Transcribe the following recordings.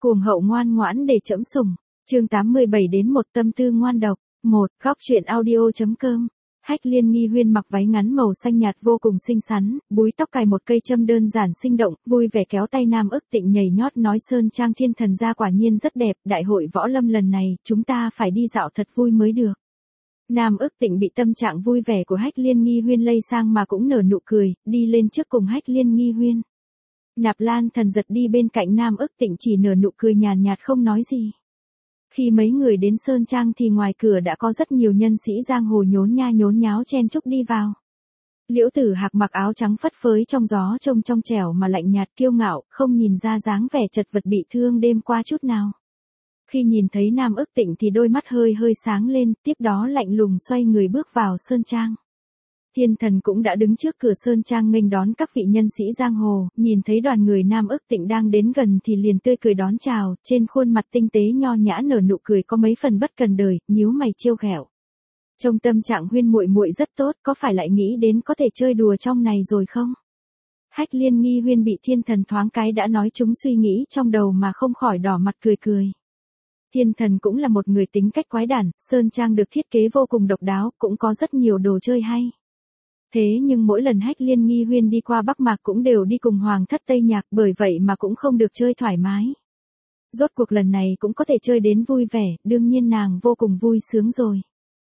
Cuồng hậu ngoan ngoãn để trẫm sủng. Chương 87 đến một tâm tư ngoan độc. 1. Góc truyện audio.com. Hách Liên Nghi Huyên mặc váy ngắn màu xanh nhạt vô cùng xinh xắn, búi tóc cài một cây châm đơn giản sinh động, vui vẻ kéo tay Nam Ức Tịnh nhảy nhót nói Sơn Trang Thiên Thần gia quả nhiên rất đẹp, đại hội võ lâm lần này, chúng ta phải đi dạo thật vui mới được. Nam Ức Tịnh bị tâm trạng vui vẻ của Hách Liên Nghi Huyên lây sang mà cũng nở nụ cười, đi lên trước cùng Hách Liên Nghi Huyên. Nạp Lan Thần giật đi bên cạnh Nam Ức Tịnh chỉ nở nụ cười nhàn nhạt không nói gì. Khi mấy người đến Sơn Trang thì ngoài cửa đã có rất nhiều nhân sĩ giang hồ nhốn nháo chen chúc đi vào. Liễu Tử Hạc mặc áo trắng phất phới trong gió trông trong trẻo mà lạnh nhạt kiêu ngạo, không nhìn ra dáng vẻ chật vật bị thương đêm qua chút nào. Khi nhìn thấy Nam Ức Tịnh thì đôi mắt hơi sáng lên, tiếp đó lạnh lùng xoay người bước vào Sơn Trang. Thiên Thần cũng đã đứng trước cửa Sơn Trang nghênh đón các vị nhân sĩ giang hồ, nhìn thấy đoàn người Nam Ức Tịnh đang đến gần thì liền tươi cười đón chào, trên khuôn mặt tinh tế nho nhã nở nụ cười có mấy phần bất cần đời, nhíu mày trêu ghẹo. Trong tâm trạng Huyên muội muội rất tốt, có phải lại nghĩ đến có thể chơi đùa trong này rồi không? Hách Liên Nghi Huyên bị Thiên Thần thoáng cái đã nói chúng suy nghĩ trong đầu mà không khỏi đỏ mặt cười. Thiên Thần cũng là một người tính cách quái đản, Sơn Trang được thiết kế vô cùng độc đáo, cũng có rất nhiều đồ chơi hay. Thế nhưng mỗi lần Hách Liên Nghi Huyên đi qua Bắc Mạc cũng đều đi cùng Hoàng thất Tây Nhạc, bởi vậy mà cũng không được chơi thoải mái. Rốt cuộc lần này cũng có thể chơi đến vui vẻ, đương nhiên nàng vô cùng vui sướng rồi.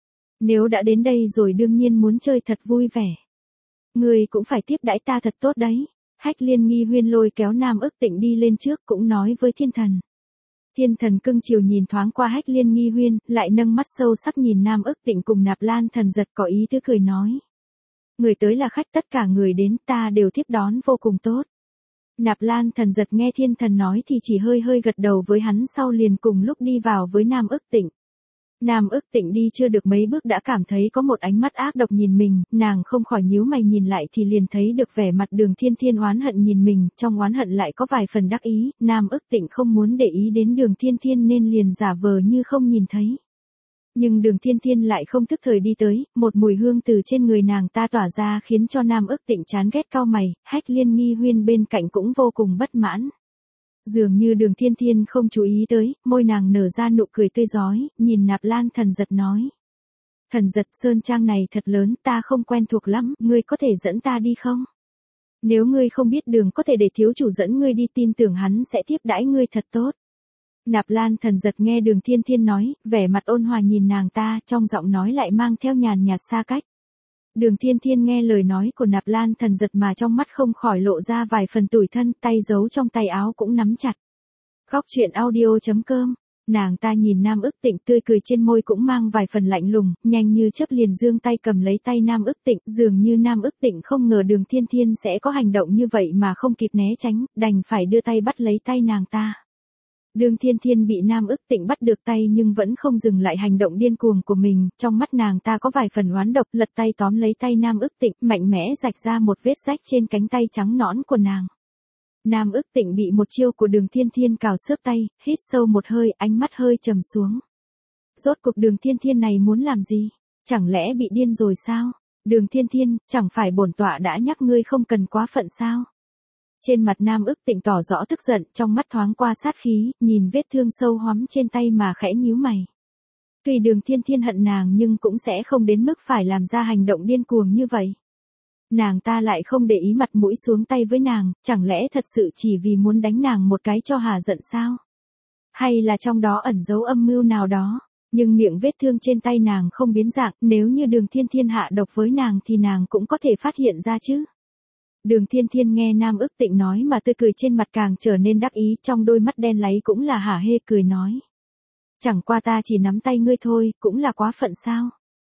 Nếu đã đến đây rồi đương nhiên muốn chơi thật vui vẻ. Người cũng phải tiếp đãi ta thật tốt đấy. Hách Liên Nghi Huyên lôi kéo Nam Ức Tịnh đi lên trước cũng nói với Thiên Thần. Thiên Thần cưng chiều nhìn thoáng qua Hách Liên Nghi Huyên, lại nâng mắt sâu sắc nhìn Nam Ức Tịnh cùng Nạp Lan Thần giật có ý tứ cười nói. Người tới là khách, tất cả người đến ta đều tiếp đón vô cùng tốt. Nạp Lan Thần giật nghe Thiên Thần nói thì chỉ hơi gật đầu với hắn, sau liền cùng lúc đi vào với Nam Ức Tịnh. Nam Ức Tịnh đi chưa được mấy bước đã cảm thấy có một ánh mắt ác độc nhìn mình, nàng không khỏi nhíu mày nhìn lại thì liền thấy được vẻ mặt Đường Thiên Thiên oán hận nhìn mình, trong oán hận lại có vài phần đắc ý, Nam Ức Tịnh không muốn để ý đến Đường Thiên Thiên nên liền giả vờ như không nhìn thấy. Nhưng Đường Thiên Thiên lại không thức thời đi tới, một mùi hương từ trên người nàng ta tỏa ra khiến cho Nam Ức Tịnh chán ghét cau mày, Hách Liên Nghi Huyên bên cạnh cũng vô cùng bất mãn. Dường như Đường Thiên Thiên không chú ý tới, môi nàng nở ra nụ cười tươi rói, nhìn Nạp Lan Thần giật nói. Thần giật, Sơn Trang này thật lớn, ta không quen thuộc lắm, ngươi có thể dẫn ta đi không? Nếu ngươi không biết đường có thể để thiếu chủ dẫn ngươi đi, tin tưởng hắn sẽ tiếp đãi ngươi thật tốt. Nạp Lan Thần giật nghe Đường Thiên Thiên nói, vẻ mặt ôn hòa nhìn nàng ta, trong giọng nói lại mang theo nhàn nhạt xa cách. Đường Thiên Thiên nghe lời nói của Nạp Lan Thần giật mà trong mắt không khỏi lộ ra vài phần tủi thân, tay giấu trong tay áo cũng nắm chặt. Góc truyện audio.com. Nàng ta nhìn Nam Ức Tịnh, tươi cười trên môi cũng mang vài phần lạnh lùng, nhanh như chớp liền giương tay cầm lấy tay Nam Ức Tịnh, dường như Nam Ức Tịnh không ngờ Đường Thiên Thiên sẽ có hành động như vậy mà không kịp né tránh, đành phải đưa tay bắt lấy tay nàng ta. Đường Thiên Thiên bị Nam Ức Tịnh bắt được tay nhưng vẫn không dừng lại hành động điên cuồng của mình, trong mắt nàng ta có vài phần oán độc, lật tay tóm lấy tay Nam Ức Tịnh, mạnh mẽ rạch ra một vết rách trên cánh tay trắng nõn của nàng. Nam Ức Tịnh bị một chiêu của Đường Thiên Thiên cào xước tay, hít sâu một hơi, ánh mắt hơi trầm xuống. Rốt cuộc Đường Thiên Thiên này muốn làm gì? Chẳng lẽ bị điên rồi sao? Đường Thiên Thiên, chẳng phải bổn tọa đã nhắc ngươi không cần quá phận sao? Trên mặt Nam Ức Tịnh tỏ rõ tức giận, trong mắt thoáng qua sát khí, nhìn vết thương sâu hoắm trên tay mà khẽ nhíu mày. Tuy Đường Thiên Thiên hận nàng nhưng cũng sẽ không đến mức phải làm ra hành động điên cuồng như vậy. Nàng ta lại không để ý mặt mũi xuống tay với nàng, chẳng lẽ thật sự chỉ vì muốn đánh nàng một cái cho hà giận sao? Hay là trong đó ẩn giấu âm mưu nào đó? Nhưng miệng vết thương trên tay nàng không biến dạng, nếu như Đường Thiên Thiên hạ độc với nàng thì nàng cũng có thể phát hiện ra chứ. Đường Thiên Thiên nghe Nam Ức Tịnh nói mà tươi cười trên mặt càng trở nên đắc ý, trong đôi mắt đen láy cũng là hả hê cười nói. Chẳng qua ta chỉ nắm tay ngươi thôi, cũng là quá phận sao?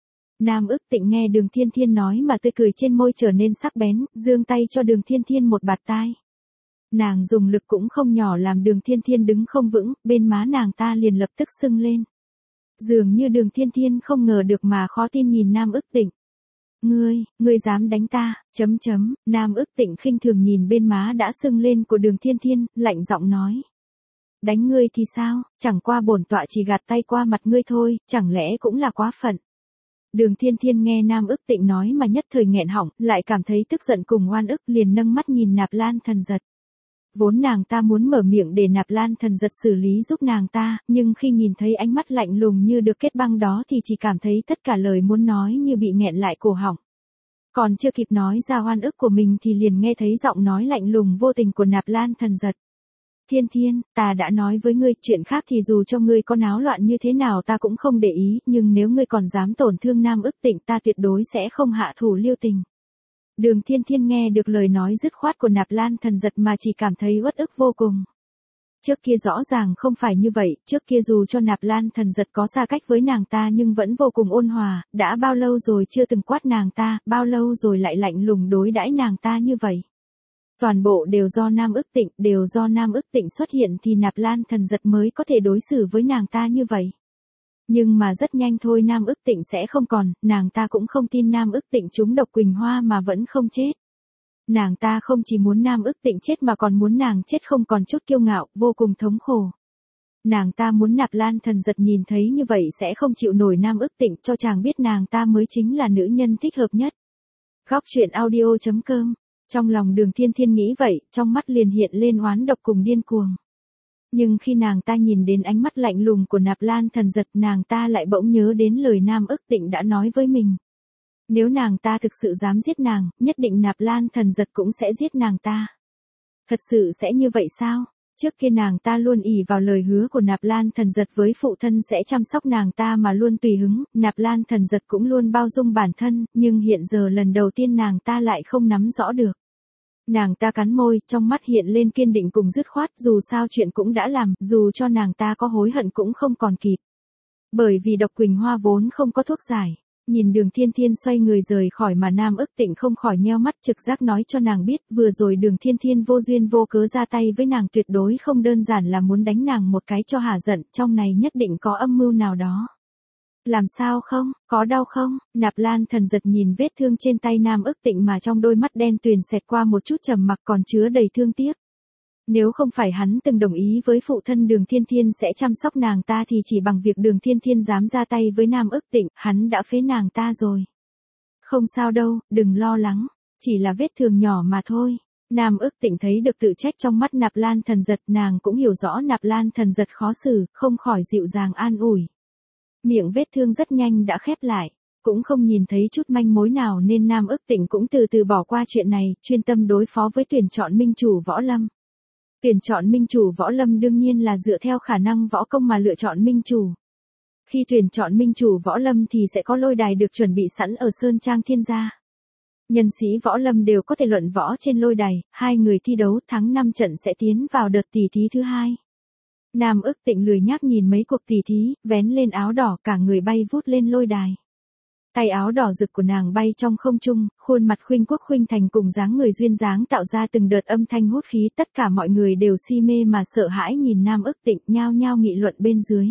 Nam Ức Tịnh nghe Đường Thiên Thiên nói mà tươi cười trên môi trở nên sắc bén, giương tay cho Đường Thiên Thiên một bạt tai. Nàng dùng lực cũng không nhỏ làm Đường Thiên Thiên đứng không vững, bên má nàng ta liền lập tức sưng lên. Dường như Đường Thiên Thiên không ngờ được mà khó tin nhìn Nam Ức Tịnh. Ngươi dám đánh ta, Nam Ức Tịnh khinh thường nhìn bên má đã sưng lên của Đường Thiên Thiên, lạnh giọng nói. Đánh ngươi thì sao, chẳng qua bổn tọa chỉ gạt tay qua mặt ngươi thôi, chẳng lẽ cũng là quá phận. Đường Thiên Thiên nghe Nam Ức Tịnh nói mà nhất thời nghẹn họng, lại cảm thấy tức giận cùng oan ức liền nâng mắt nhìn Nạp Lan Thần giật. Vốn nàng ta muốn mở miệng để Nạp Lan Thần Giật xử lý giúp nàng ta, nhưng khi nhìn thấy ánh mắt lạnh lùng như được kết băng đó thì chỉ cảm thấy tất cả lời muốn nói như bị nghẹn lại cổ họng. Còn chưa kịp nói ra oan ức của mình thì liền nghe thấy giọng nói lạnh lùng vô tình của Nạp Lan Thần Giật. Thiên Thiên, ta đã nói với ngươi, chuyện khác thì dù cho ngươi có náo loạn như thế nào ta cũng không để ý, nhưng nếu ngươi còn dám tổn thương Nam Ức Tịnh ta tuyệt đối sẽ không hạ thủ lưu tình. Đường Thiên Thiên nghe được lời nói dứt khoát của Nạp Lan Thần Giật mà chỉ cảm thấy uất ức vô cùng. Trước kia rõ ràng không phải như vậy, trước kia dù cho Nạp Lan Thần Giật có xa cách với nàng ta nhưng vẫn vô cùng ôn hòa, đã bao lâu rồi chưa từng quát nàng ta, bao lâu rồi lại lạnh lùng đối đãi nàng ta như vậy. Toàn bộ đều do Nam Ức Tịnh, đều do Nam Ức Tịnh xuất hiện thì Nạp Lan Thần Giật mới có thể đối xử với nàng ta như vậy. Nhưng mà rất nhanh thôi Nam Ức Tịnh sẽ không còn, nàng ta cũng không tin Nam Ức Tịnh trúng độc Quỳnh Hoa mà vẫn không chết. Nàng ta không chỉ muốn Nam Ức Tịnh chết mà còn muốn nàng chết không còn chút kiêu ngạo, vô cùng thống khổ. Nàng ta muốn Nạp Lan Thần Giật nhìn thấy như vậy sẽ không chịu nổi Nam Ức Tịnh, cho chàng biết nàng ta mới chính là nữ nhân thích hợp nhất. Góc truyện audio.com. Trong lòng Đường Thiên Thiên nghĩ vậy, trong mắt liền hiện lên oán độc cùng điên cuồng. Nhưng khi nàng ta nhìn đến ánh mắt lạnh lùng của Nạp Lan Thần Giật, nàng ta lại bỗng nhớ đến lời Nam Ức Tịnh đã nói với mình. Nếu nàng ta thực sự dám giết nàng, nhất định Nạp Lan Thần Giật cũng sẽ giết nàng ta. Thật sự sẽ như vậy sao? Trước kia nàng ta luôn ỷ vào lời hứa của Nạp Lan Thần Giật với phụ thân sẽ chăm sóc nàng ta mà luôn tùy hứng, Nạp Lan Thần Giật cũng luôn bao dung bản thân, nhưng hiện giờ lần đầu tiên nàng ta lại không nắm rõ được. Nàng ta cắn môi, trong mắt hiện lên kiên định cùng dứt khoát, dù sao chuyện cũng đã làm, dù cho nàng ta có hối hận cũng không còn kịp. Bởi vì độc Quỳnh Hoa vốn không có thuốc giải. Nhìn Đường Thiên Thiên xoay người rời khỏi mà Nam Ức Tịnh không khỏi nheo mắt trực giác nói cho nàng biết vừa rồi Đường Thiên Thiên vô duyên vô cớ ra tay với nàng tuyệt đối không đơn giản là muốn đánh nàng một cái cho hả giận, trong này nhất định có âm mưu nào đó. Làm sao không, có đau không? Nạp Lan Thần Giật nhìn vết thương trên tay Nam Ức Tịnh mà trong đôi mắt đen tuyền xẹt qua một chút trầm mặc còn chứa đầy thương tiếc. Nếu không phải hắn từng đồng ý với phụ thân Đường Thiên Thiên sẽ chăm sóc nàng ta thì chỉ bằng việc Đường Thiên Thiên dám ra tay với Nam Ức Tịnh, hắn đã phế nàng ta rồi. Không sao đâu, đừng lo lắng, chỉ là vết thương nhỏ mà thôi. Nam Ức Tịnh thấy được tự trách trong mắt Nạp Lan Thần Giật, nàng cũng hiểu rõ Nạp Lan Thần Giật khó xử, không khỏi dịu dàng an ủi. Miệng vết thương rất nhanh đã khép lại, cũng không nhìn thấy chút manh mối nào nên Nam Ức Tịnh cũng từ từ bỏ qua chuyện này, chuyên tâm đối phó với tuyển chọn minh chủ võ lâm. Tuyển chọn minh chủ võ lâm đương nhiên là dựa theo khả năng võ công mà lựa chọn minh chủ. Khi tuyển chọn minh chủ võ lâm thì sẽ có lôi đài được chuẩn bị sẵn ở Sơn Trang Thiên Gia. Nhân sĩ võ lâm đều có thể luận võ trên lôi đài, hai người thi đấu thắng 5 trận sẽ tiến vào đợt tỷ thí thứ 2. Nam Ức Tịnh lười nhác nhìn mấy cuộc tỷ thí, vén lên áo đỏ cả người bay vút lên lôi đài. Tay áo đỏ rực của nàng bay trong không trung, khuôn mặt khuynh quốc khuynh thành cùng dáng người duyên dáng tạo ra từng đợt âm thanh hút khí, tất cả mọi người đều si mê mà sợ hãi nhìn Nam Ức Tịnh, nhao nhao nghị luận bên dưới.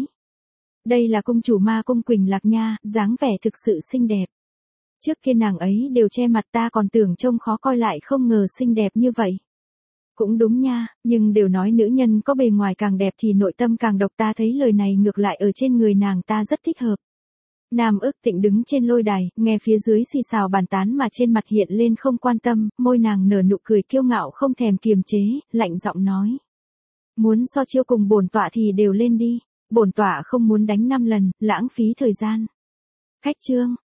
Đây là cung chủ ma cung Quỳnh Lạc nha, dáng vẻ thực sự xinh đẹp. Trước kia nàng ấy đều che mặt ta còn tưởng trông khó coi lại không ngờ xinh đẹp như vậy. Cũng đúng nha, nhưng đều nói nữ nhân có bề ngoài càng đẹp thì nội tâm càng độc, ta thấy lời này ngược lại ở trên người nàng ta rất thích hợp. Nam Ức Tịnh đứng trên lôi đài, nghe phía dưới xì xào bàn tán mà trên mặt hiện lên không quan tâm, môi nàng nở nụ cười kiêu ngạo không thèm kiềm chế, lạnh giọng nói. Muốn so chiêu cùng bổn tọa thì đều lên đi, bổn tọa không muốn đánh 5 lần, lãng phí thời gian. Khách trương,